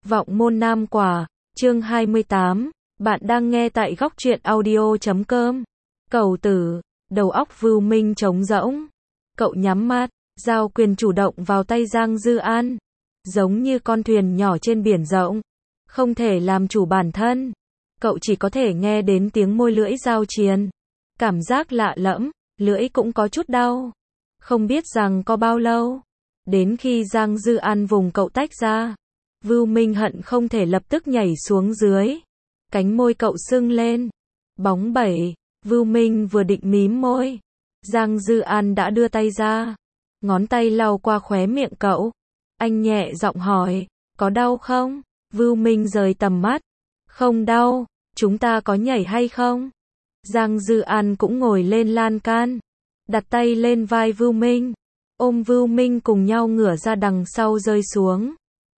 Vọng môn nam quả, chương 28, bạn đang nghe tại góc truyện audio.com. Cầu tử, đầu óc Vưu Minh trống rỗng. Cậu nhắm mắt, giao quyền chủ động vào tay Giang Dư An. Giống như con thuyền nhỏ trên biển rộng, không thể làm chủ bản thân. Cậu chỉ có thể nghe đến tiếng môi lưỡi giao triền. Cảm giác lạ lẫm, lưỡi cũng có chút đau. Không biết rằng có bao lâu. Đến khi Giang Dư An vùng cậu tách ra, Vưu Minh hận không thể lập tức nhảy xuống dưới. Cánh môi cậu sưng lên. Bóng bẩy, Vưu Minh vừa định mím môi. Giang Dư An đã đưa tay ra. Ngón tay lau qua khóe miệng cậu. Anh nhẹ giọng hỏi, có đau không? Vưu Minh rời tầm mắt. Không đau, chúng ta có nhảy hay không? Giang Dư An cũng ngồi lên lan can. Đặt tay lên vai Vưu Minh. Ôm Vưu Minh cùng nhau ngửa ra đằng sau rơi xuống.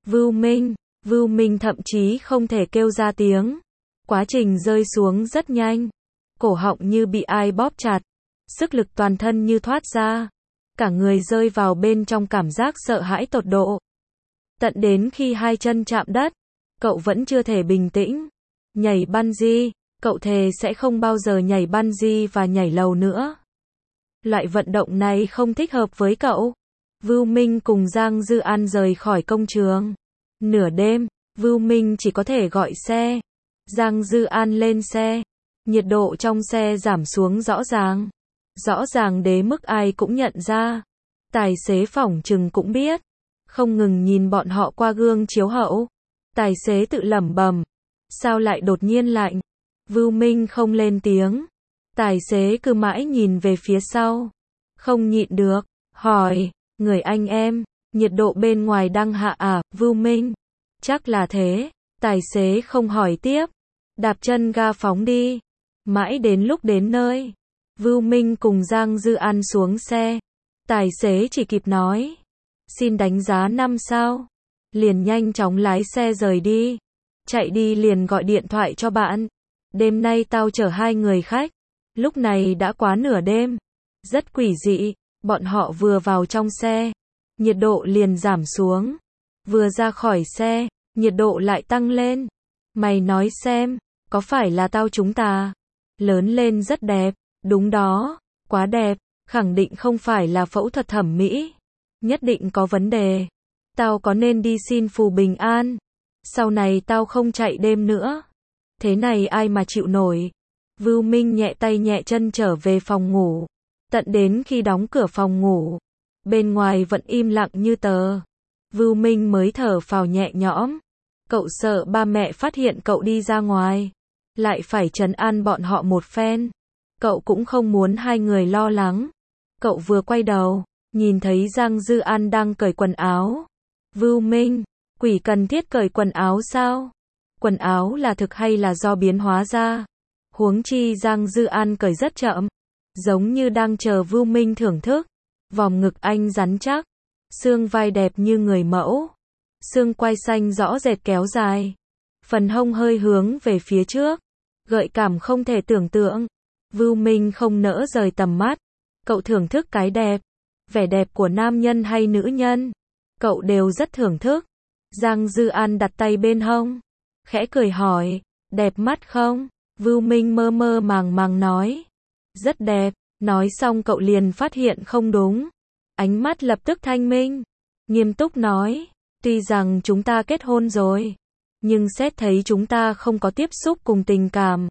Vưu Minh thậm chí không thể kêu ra tiếng. Quá trình rơi xuống rất nhanh. Cổ họng như bị ai bóp chặt. Sức lực toàn thân như thoát ra. Cả người rơi vào bên trong cảm giác sợ hãi tột độ. Tận đến khi hai chân chạm đất, cậu vẫn chưa thể bình tĩnh. Nhảy bungee, cậu thề sẽ không bao giờ nhảy bungee và nhảy lầu nữa. Loại vận động này không thích hợp với cậu. Vưu Minh cùng Giang Dư An rời khỏi công trường. Nửa đêm, Vưu Minh chỉ có thể gọi xe. Giang Dư An lên xe. Nhiệt độ trong xe giảm xuống rõ ràng. Rõ ràng đến mức ai cũng nhận ra. Tài xế phỏng chừng cũng biết. Không ngừng nhìn bọn họ qua gương chiếu hậu. Tài xế tự lẩm bẩm. Sao lại đột nhiên lạnh? Vưu Minh không lên tiếng. Tài xế cứ mãi nhìn về phía sau. Không nhịn được. Hỏi. Người anh em. Nhiệt độ bên ngoài đang hạ à? Vưu Minh. Chắc là thế. Tài xế không hỏi tiếp. Đạp chân ga phóng đi. Mãi đến lúc đến nơi. Vưu Minh cùng Giang Dư An xuống xe. Tài xế chỉ kịp nói. Xin đánh giá 5 sao. Liền nhanh chóng lái xe rời đi. Chạy đi liền gọi điện thoại cho bạn. Đêm nay tao chở 2 người khách. Lúc này đã quá nửa đêm. Rất quỷ dị. Bọn họ vừa vào trong xe. Nhiệt độ liền giảm xuống. Vừa ra khỏi xe. Nhiệt độ lại tăng lên. Mày nói xem. Có phải là tao chúng ta? Lớn lên rất đẹp. Đúng đó. Quá đẹp. Khẳng định không phải là phẫu thuật thẩm mỹ. Nhất định có vấn đề. Tao có nên đi xin phù bình an? Sau này tao không chạy đêm nữa. Thế này ai mà chịu nổi. Vưu Minh nhẹ tay nhẹ chân trở về phòng ngủ. Tận đến khi đóng cửa phòng ngủ. Bên ngoài vẫn im lặng như tờ. Vưu Minh mới thở phào nhẹ nhõm. Cậu sợ ba mẹ phát hiện cậu đi ra ngoài. Lại phải trấn an bọn họ một phen. Cậu cũng không muốn hai người lo lắng. Cậu vừa quay đầu. Nhìn thấy Giang Dư An đang cởi quần áo. Vưu Minh. Quỷ cần thiết cởi quần áo sao? Quần áo là thực hay là do biến hóa ra? Huống chi Giang Dư An cởi rất chậm. Giống như đang chờ Vưu Minh thưởng thức. Vòng ngực anh rắn chắc. Xương vai đẹp như người mẫu. Xương quai xanh rõ rệt kéo dài. Phần hông hơi hướng về phía trước. Gợi cảm không thể tưởng tượng. Vưu Minh không nỡ rời tầm mắt. Cậu thưởng thức cái đẹp. Vẻ đẹp của nam nhân hay nữ nhân. Cậu đều rất thưởng thức. Giang Dư An đặt tay bên hông. Khẽ cười hỏi. Đẹp mắt không? Vưu Minh mơ mơ màng màng nói. Rất đẹp. Nói xong cậu liền phát hiện không đúng. Ánh mắt lập tức thanh minh. Nghiêm túc nói. Tuy rằng chúng ta kết hôn rồi. Nhưng xét thấy chúng ta không có tiếp xúc cùng tình cảm.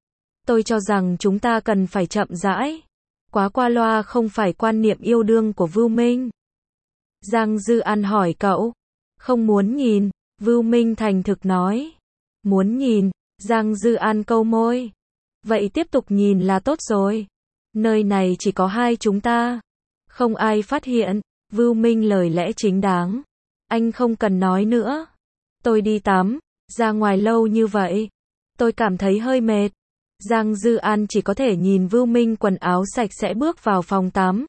Tôi cho rằng chúng ta cần phải chậm rãi. Quá qua loa không phải quan niệm yêu đương của Vưu Minh. Giang Dư An hỏi cậu. Không muốn nhìn. Vưu Minh thành thực nói. Muốn nhìn. Giang Dư An câu môi. Vậy tiếp tục nhìn là tốt rồi. Nơi này chỉ có hai chúng ta. Không ai phát hiện. Vưu Minh lời lẽ chính đáng. Anh không cần nói nữa. Tôi đi tắm. Ra ngoài lâu như vậy. Tôi cảm thấy hơi mệt. Giang Dư An chỉ có thể nhìn Vưu Minh quần áo sạch sẽ bước vào phòng tắm.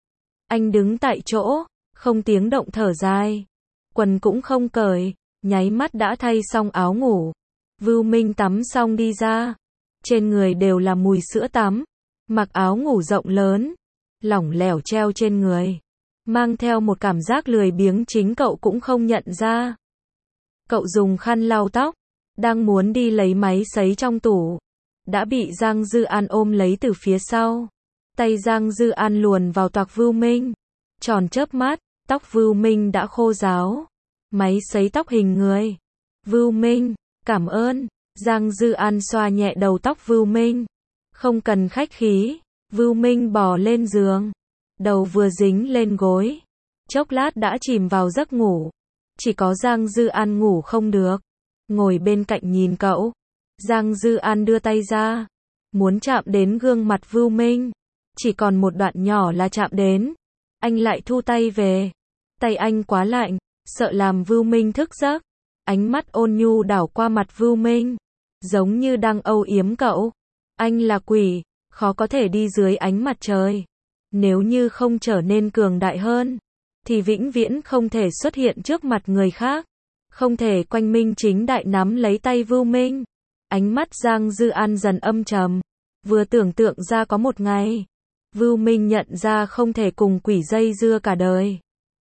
Anh đứng tại chỗ. Không tiếng động thở dài. Quần cũng không cởi. Nháy mắt đã thay xong áo ngủ. Vưu Minh tắm xong đi ra. Trên người đều là mùi sữa tắm. Mặc áo ngủ rộng lớn. Lỏng lẻo treo trên người. Mang theo một cảm giác lười biếng chính cậu cũng không nhận ra. Cậu dùng khăn lau tóc, đang muốn đi lấy máy sấy trong tủ, đã bị Giang Dư An ôm lấy từ phía sau. Tay Giang Dư An luồn vào toạc Vưu Minh. Tròn chớp mắt, tóc Vưu Minh đã khô ráo. Máy sấy tóc hình người. Vưu Minh, cảm ơn. Giang Dư An xoa nhẹ đầu tóc Vưu Minh. Không cần khách khí. Vưu Minh bò lên giường. Đầu vừa dính lên gối. Chốc lát đã chìm vào giấc ngủ. Chỉ có Giang Dư An ngủ không được. Ngồi bên cạnh nhìn cậu. Giang Dư An đưa tay ra. Muốn chạm đến gương mặt Vưu Minh. Chỉ còn một đoạn nhỏ là chạm đến. Anh lại thu tay về. Tay anh quá lạnh, sợ làm Vưu Minh thức giấc. Ánh mắt ôn nhu đảo qua mặt Vưu Minh. Giống như đang âu yếm cậu. Anh là quỷ, khó có thể đi dưới ánh mặt trời. Nếu như không trở nên cường đại hơn, thì vĩnh viễn không thể xuất hiện trước mặt người khác. Không thể quanh minh chính đại nắm lấy tay Vưu Minh. Ánh mắt Giang Dư An dần âm trầm. Vừa tưởng tượng ra có một ngày, Vưu Minh nhận ra không thể cùng quỷ dây dưa cả đời.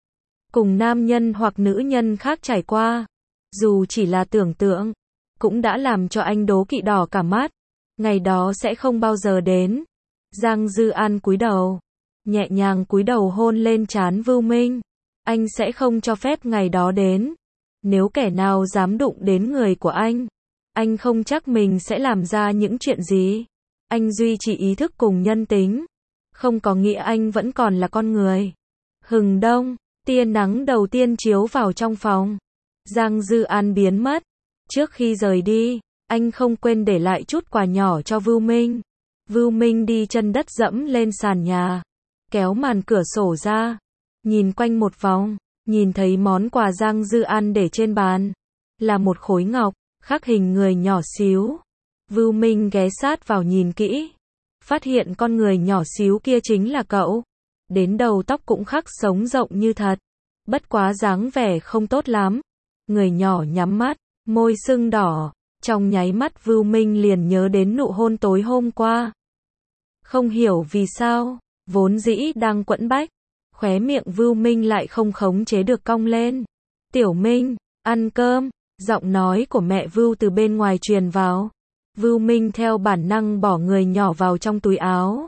Cùng nam nhân hoặc nữ nhân khác trải qua. Dù chỉ là tưởng tượng, cũng đã làm cho anh đố kỵ đỏ cả mắt. Ngày đó sẽ không bao giờ đến. Giang Dư An cúi đầu. Nhẹ nhàng cúi đầu hôn lên trán Vưu Minh. Anh sẽ không cho phép ngày đó đến. Nếu kẻ nào dám đụng đến người của anh không chắc mình sẽ làm ra những chuyện gì. Anh duy trì ý thức cùng nhân tính. Không có nghĩa anh vẫn còn là con người. Hừng đông, tia nắng đầu tiên chiếu vào trong phòng. Giang Dư An biến mất. Trước khi rời đi, anh không quên để lại chút quà nhỏ cho Vưu Minh. Vưu Minh đi chân đất dẫm lên sàn nhà. Kéo màn cửa sổ ra. Nhìn quanh một vòng. Nhìn thấy món quà Giang Dư An để trên bàn. Là một khối ngọc, khắc hình người nhỏ xíu. Vưu Minh ghé sát vào nhìn kỹ. Phát hiện con người nhỏ xíu kia chính là cậu. Đến đầu tóc cũng khắc sống rộng như thật. Bất quá dáng vẻ không tốt lắm. Người nhỏ nhắm mắt, môi sưng đỏ. Trong nháy mắt Vưu Minh liền nhớ đến nụ hôn tối hôm qua. Không hiểu vì sao, vốn dĩ đang quẫn bách. Khóe miệng Vưu Minh lại không khống chế được cong lên. Tiểu Minh, ăn cơm. Giọng nói của mẹ Vưu từ bên ngoài truyền vào. Vưu Minh theo bản năng bỏ người nhỏ vào trong túi áo.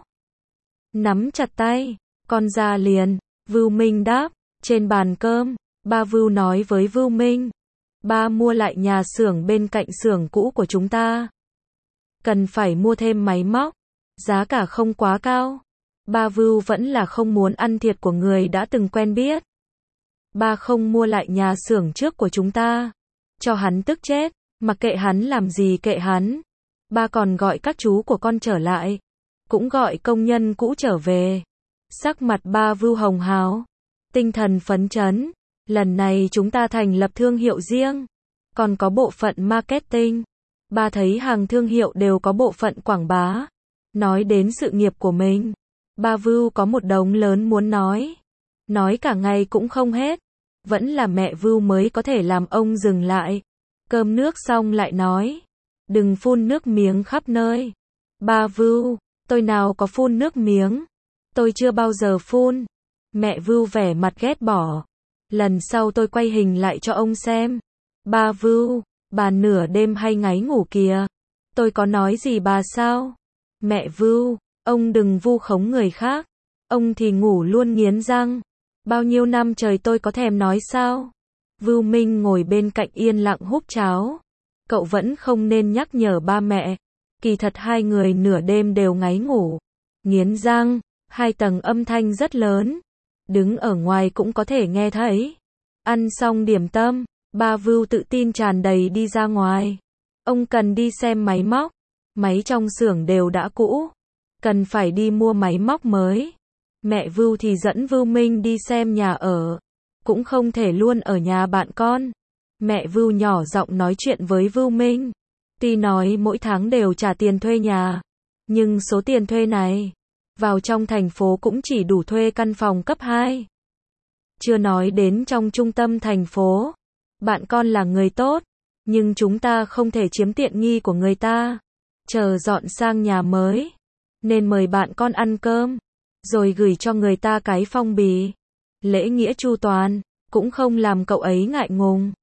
Nắm chặt tay, con ra liền. Vưu Minh đáp, trên bàn cơm, ba Vưu nói với Vưu Minh. Ba mua lại nhà xưởng bên cạnh xưởng cũ của chúng ta. Cần phải mua thêm máy móc. Giá cả không quá cao. Ba Vưu vẫn là không muốn ăn thiệt của người đã từng quen biết. Ba không mua lại nhà xưởng trước của chúng ta. Cho hắn tức chết, mặc kệ hắn làm gì kệ hắn. Ba còn gọi các chú của con trở lại. Cũng gọi công nhân cũ trở về. Sắc mặt ba Vưu hồng hào. Tinh thần phấn chấn. Lần này chúng ta thành lập thương hiệu riêng. Còn có bộ phận marketing. Ba thấy hàng thương hiệu đều có bộ phận quảng bá. Nói đến sự nghiệp của mình. Ba Vưu có một đống lớn muốn nói. Nói cả ngày cũng không hết. Vẫn là mẹ Vưu mới có thể làm ông dừng lại. Cơm nước xong lại nói. Đừng phun nước miếng khắp nơi. Ba Vưu, tôi nào có phun nước miếng. Tôi chưa bao giờ phun. Mẹ Vưu vẻ mặt ghét bỏ. Lần sau tôi quay hình lại cho ông xem. Ba Vưu, bà nửa đêm hay ngáy ngủ kìa. Tôi có nói gì bà sao? Mẹ Vưu, ông đừng vu khống người khác. Ông thì ngủ luôn nghiến răng. Bao nhiêu năm trời tôi có thèm nói sao? Vưu Minh ngồi bên cạnh yên lặng húp cháo. Cậu vẫn không nên nhắc nhở ba mẹ. Kỳ thật hai người nửa đêm đều ngáy ngủ. Nghiến răng, hai tầng âm thanh rất lớn. Đứng ở ngoài cũng có thể nghe thấy. Ăn xong điểm tâm, ba Vưu tự tin tràn đầy đi ra ngoài. Ông cần đi xem máy móc. Máy trong xưởng đều đã cũ. Cần phải đi mua máy móc mới. Mẹ Vưu thì dẫn Vưu Minh đi xem nhà ở. Cũng không thể luôn ở nhà bạn con. Mẹ Vưu nhỏ giọng nói chuyện với Vưu Minh. Tuy nói mỗi tháng đều trả tiền thuê nhà. Nhưng số tiền thuê này, vào trong thành phố cũng chỉ đủ thuê căn phòng cấp 2. Chưa nói đến trong trung tâm thành phố. Bạn con là người tốt. Nhưng chúng ta không thể chiếm tiện nghi của người ta. Chờ dọn sang nhà mới. Nên mời bạn con ăn cơm. Rồi gửi cho người ta cái phong bì. Lễ nghĩa chu toàn. Cũng không làm cậu ấy ngại ngùng.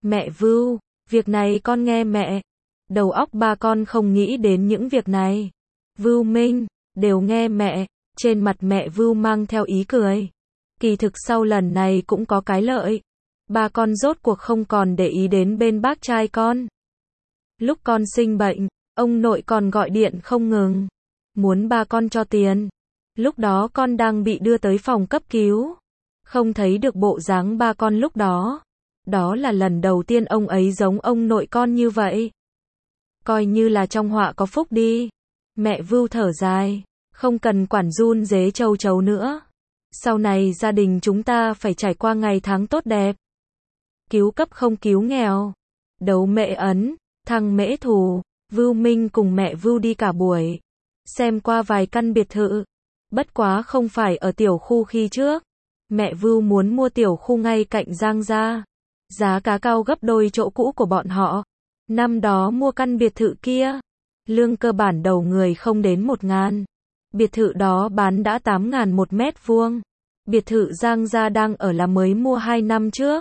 Mẹ Vưu, việc này con nghe mẹ. Đầu óc ba con không nghĩ đến những việc này. Vưu Minh, đều nghe mẹ. Trên mặt mẹ Vưu mang theo ý cười. Kỳ thực sau lần này cũng có cái lợi. Ba con rốt cuộc không còn để ý đến bên bác trai con. Lúc con sinh bệnh, ông nội còn gọi điện không ngừng. Muốn ba con cho tiền. Lúc đó con đang bị đưa tới phòng cấp cứu. Không thấy được bộ dáng ba con lúc đó. Đó là lần đầu tiên ông ấy giống ông nội con như vậy. Coi như là trong họa có phúc đi. Mẹ Vưu thở dài. Không cần quản run rế châu chấu nữa. Sau này gia đình chúng ta phải trải qua ngày tháng tốt đẹp. Cứu cấp không cứu nghèo. Đấu mễ ấn, thăng mễ thù. Vưu Minh cùng mẹ Vưu đi cả buổi. Xem qua vài căn biệt thự. Bất quá không phải ở tiểu khu khi trước. Mẹ Vưu muốn mua tiểu khu ngay cạnh Giang gia. Giá cá cao gấp đôi chỗ cũ của bọn họ. Năm đó mua căn biệt thự kia. Lương cơ bản đầu người không đến 1.000. Biệt thự đó bán đã 8.000 một mét vuông. Biệt thự Giang gia đang ở là mới mua 2 năm trước.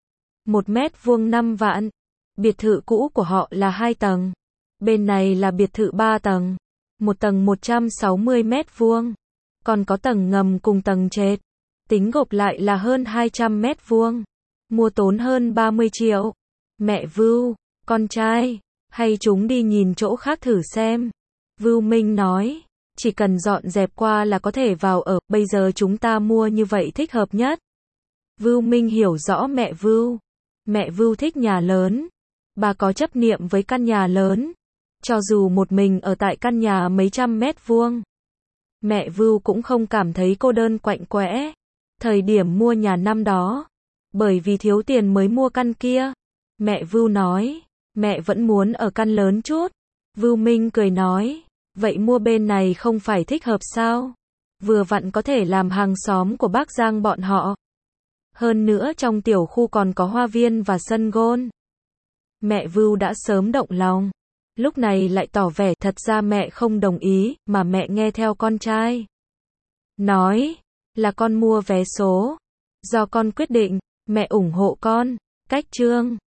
1 mét vuông 5 vạn. Biệt thự cũ của họ là 2 tầng. Bên này là biệt thự 3 tầng. Một tầng 160 mét vuông. Còn có tầng ngầm cùng tầng trệt. Tính gộp lại là hơn 200 mét vuông. Mua tốn hơn 30 triệu. Mẹ Vưu, con trai, hay chúng đi nhìn chỗ khác thử xem. Vưu Minh nói, chỉ cần dọn dẹp qua là có thể vào ở, bây giờ chúng ta mua như vậy thích hợp nhất. Vưu Minh hiểu rõ mẹ Vưu. Mẹ Vưu thích nhà lớn. Bà có chấp niệm với căn nhà lớn. Cho dù một mình ở tại căn nhà mấy trăm mét vuông. Mẹ Vưu cũng không cảm thấy cô đơn quạnh quẽ. Thời điểm mua nhà năm đó. Bởi vì thiếu tiền mới mua căn kia. Mẹ Vưu nói, mẹ vẫn muốn ở căn lớn chút. Vưu Minh cười nói, vậy mua bên này không phải thích hợp sao? Vừa vặn có thể làm hàng xóm của bác Giang bọn họ. Hơn nữa trong tiểu khu còn có hoa viên và sân golf. Mẹ Vưu đã sớm động lòng. Lúc này lại tỏ vẻ thật ra mẹ không đồng ý, mà mẹ nghe theo con trai. Nói, là con mua vé số. Do con quyết định, mẹ ủng hộ con. Cách chương